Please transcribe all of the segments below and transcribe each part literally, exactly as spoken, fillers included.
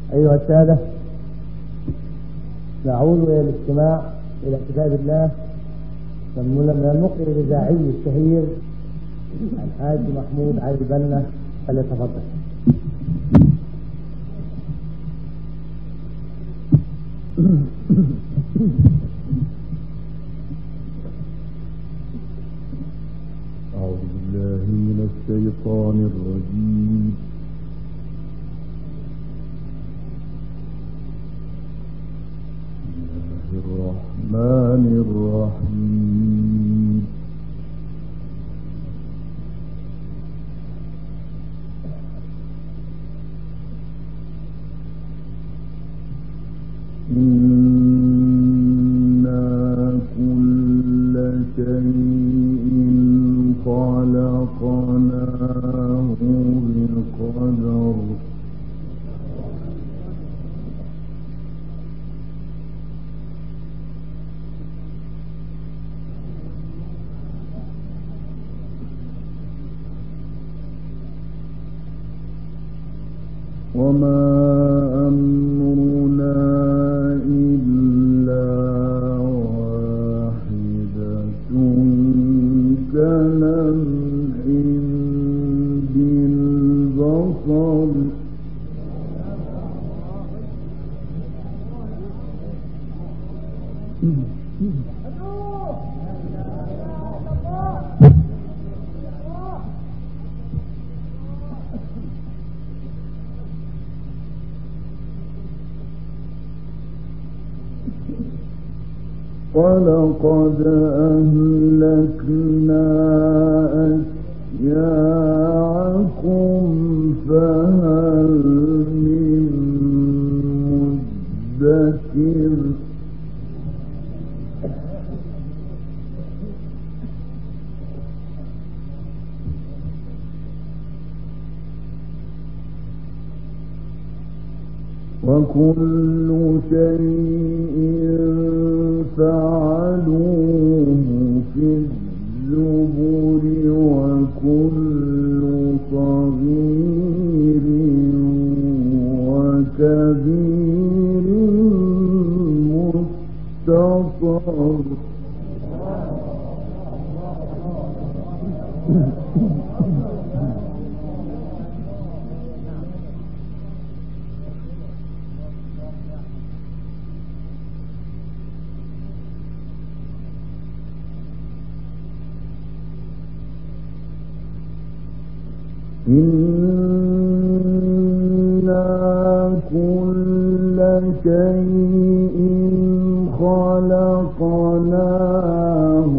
أيها السادة، نعود إلى الاستماع إلى كتاب الله من المقرئ الإذاعي الشهير الحاج محمود علي البنا، فليتفضل. أعوذ بالله من الشيطان الرجيم. بسم الله الرحمن الرحيم. إنا كل شيء خلقناه بقدر. وما أمرنا إلا واحدة كلمح بالبصر. ولقد أهلكنا أشياعكم فهل من مدكر. وكل شيء فعلوه في الزبر وكل صغير وكبير مستطر. إنا كل شيء خلقناه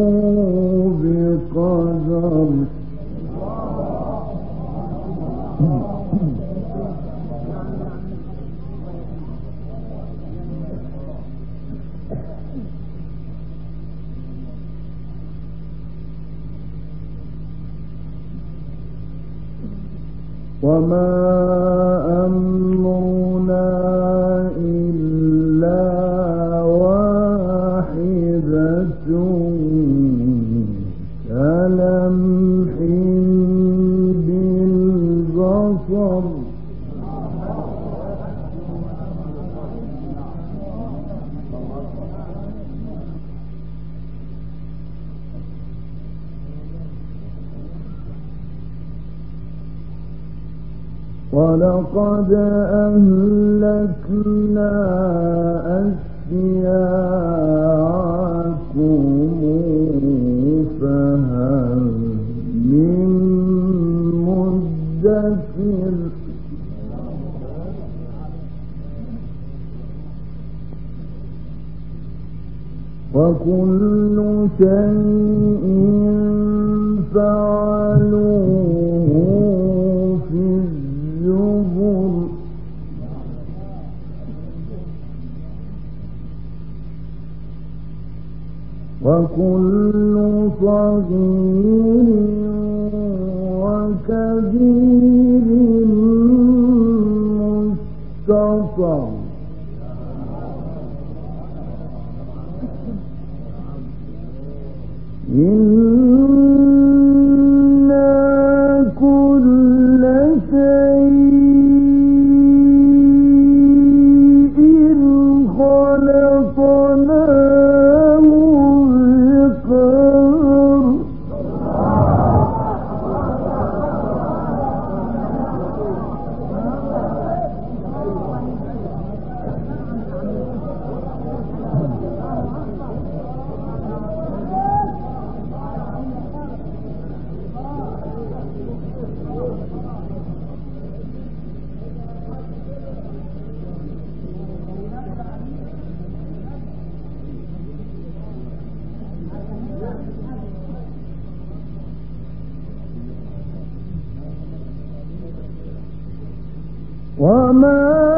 بقدر. وما أمرنا إلا واحدة كلمح بالبصر. ولقد أهلكنا أشياعكم فهل من مدكر. وكل شيء فعلوه في الزبر وكل صغير وكبير مستطر. إنا كل شيء وما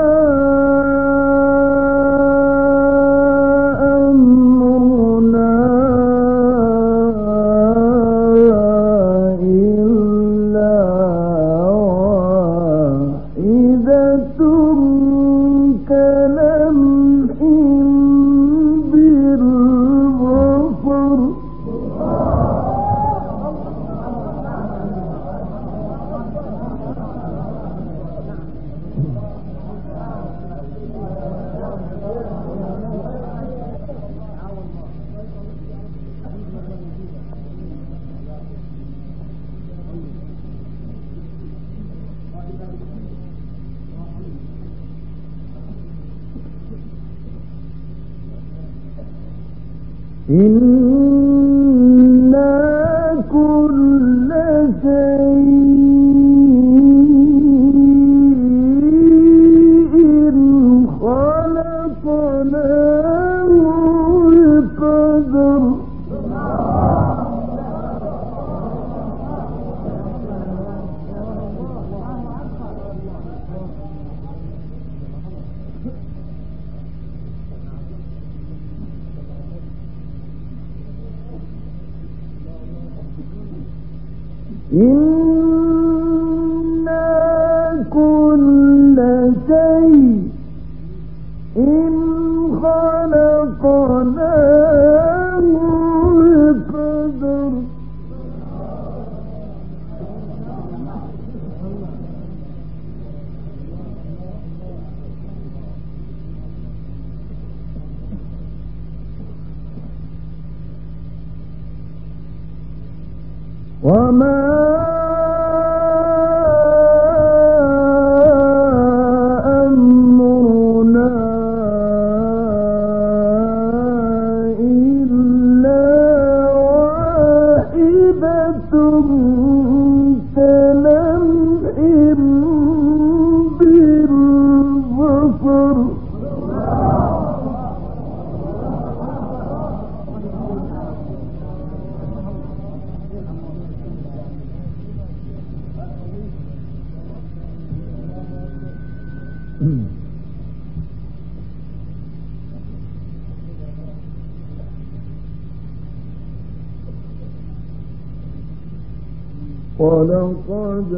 أمرنا إلا واحدة كلمح بالبصر إنا كل شيء خلقناه بقدر إنا كل شيء خلقناه بقدر وما أمرنا إلا واحدة كلمح بالبصر ولقد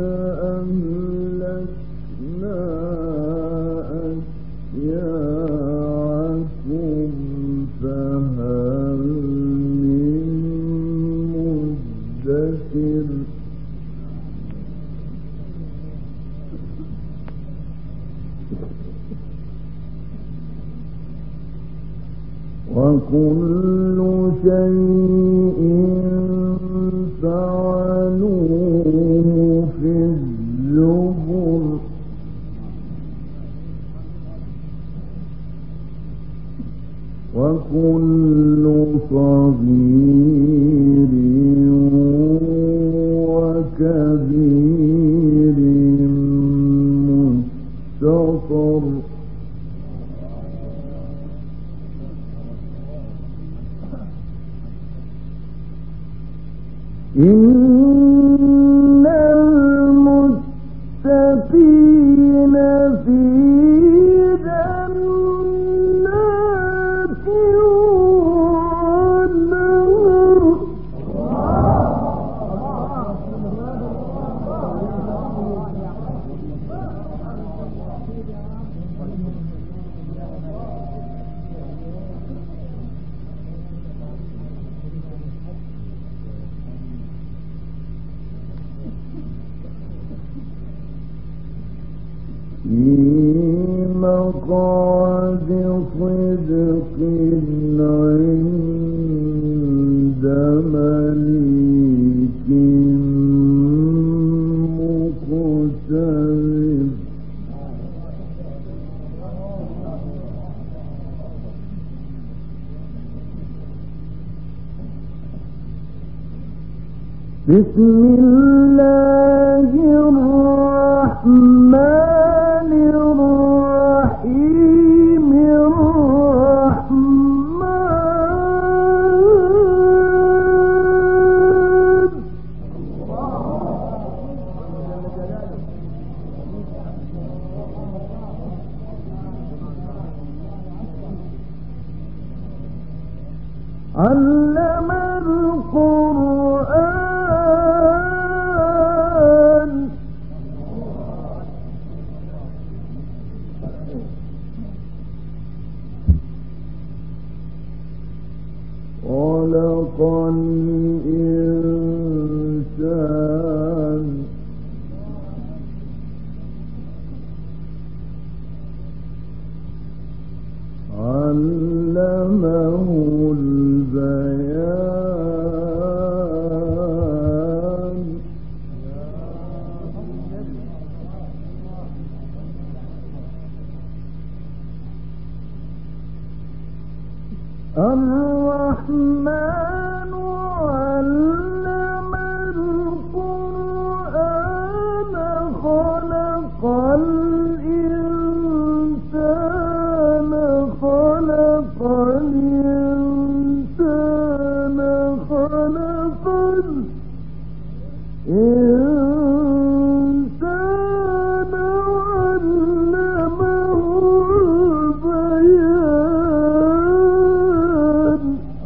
أهلكنا أشياعكم فهل من مدكر وكل شيء فعلوه في الزبر وكل صغير وكبير مستطر إن المتقين في جنات ونهر في مقعد صدق عند مليك مقتدر بسم الله الرحمن الرحيم الرحمن علم القرآن خلق الإنسان علمه البيان الرحمن علم القرآن خلق الإنسان خلق الإنسان خلق الإنسان علمه البيان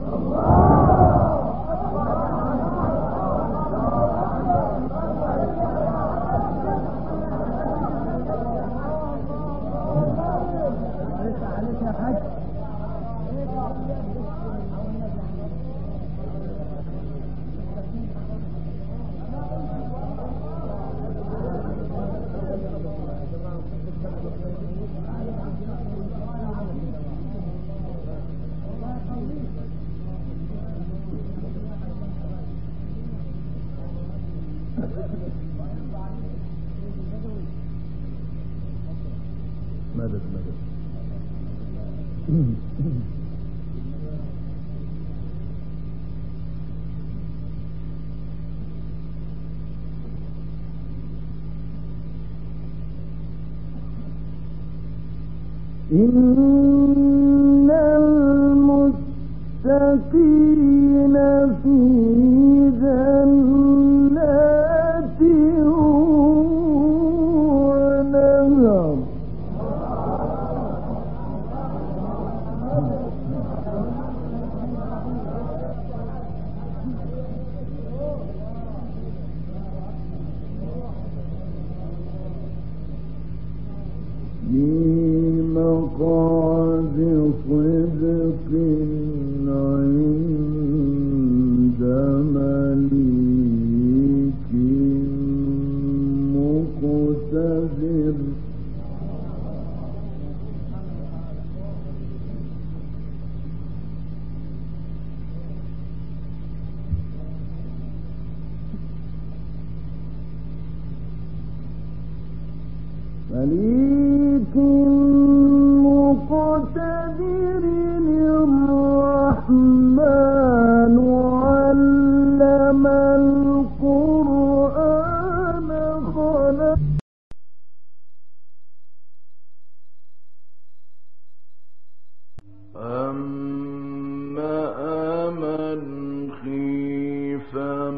مدد مدد إن المتقين في جنات ونهر مقعد صدق عند مليك مقتدر مليك مقتدر الرحمن علم القرآن خلق أما من خيف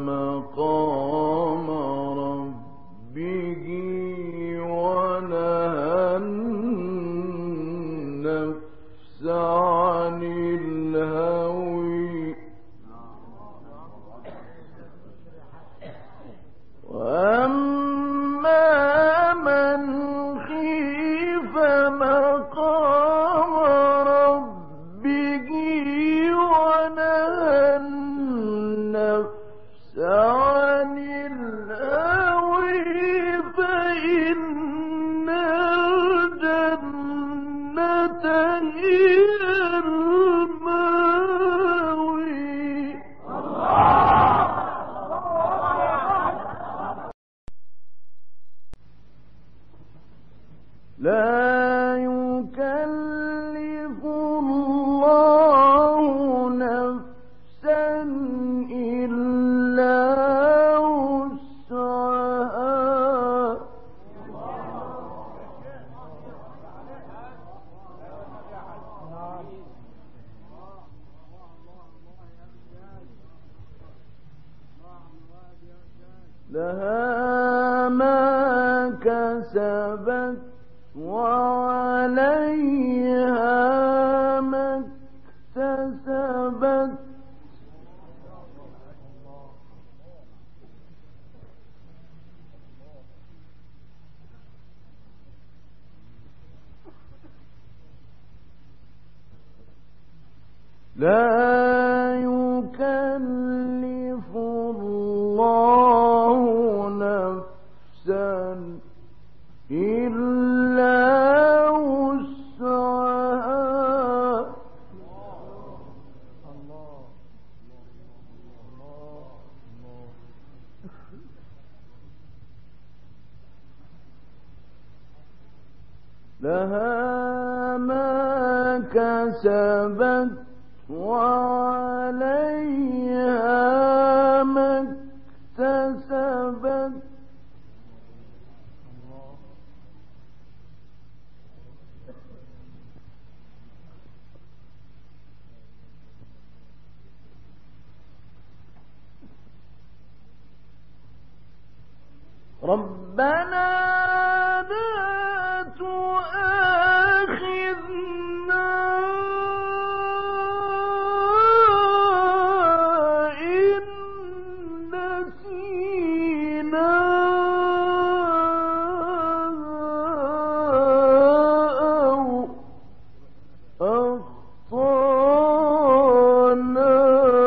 مقام ربه ونهى النفس عن الهوى وأما من خيف مقام ربه ونهى النفس عن الهوى فإن الجنة هي المأوى لا يكلف الله نفسا إلا وسعها لها ما كسبت وعليها ما اكتسبت لا يكلف الله نفسا إلا وسعها. لها ما كسبت وعليها ما اكتسبت. ربنا لا تؤاخذنا إن نسينا أو أخطأنا.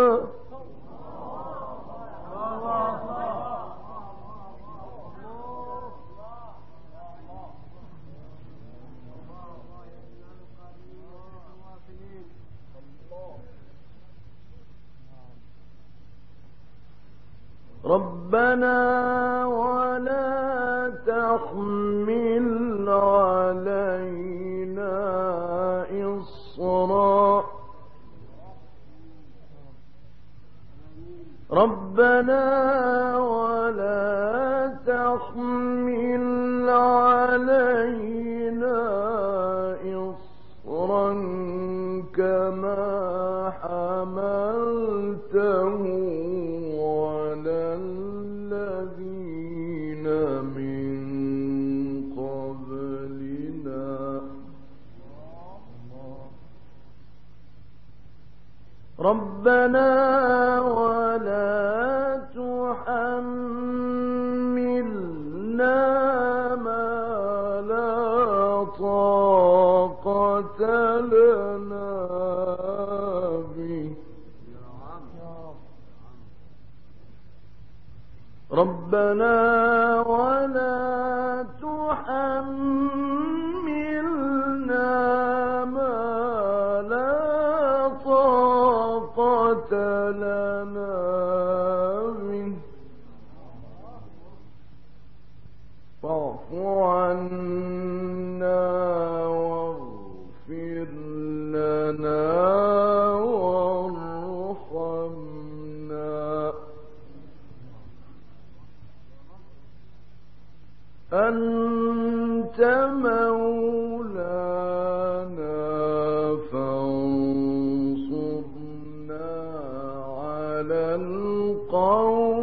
ربنا ولا تحمل علينا إصرا. ربنا ولا تحمل علينا إصرا كما حملته على الذين من قبلنا. ربنا ولا تحملنا ما لا طاقة لنا به. ربنا ولا تحملنا ما لا طاقة لنا به. فاعف عنا واغفر لنا وارحمنا. أنت مولانا فانصرنا على القوم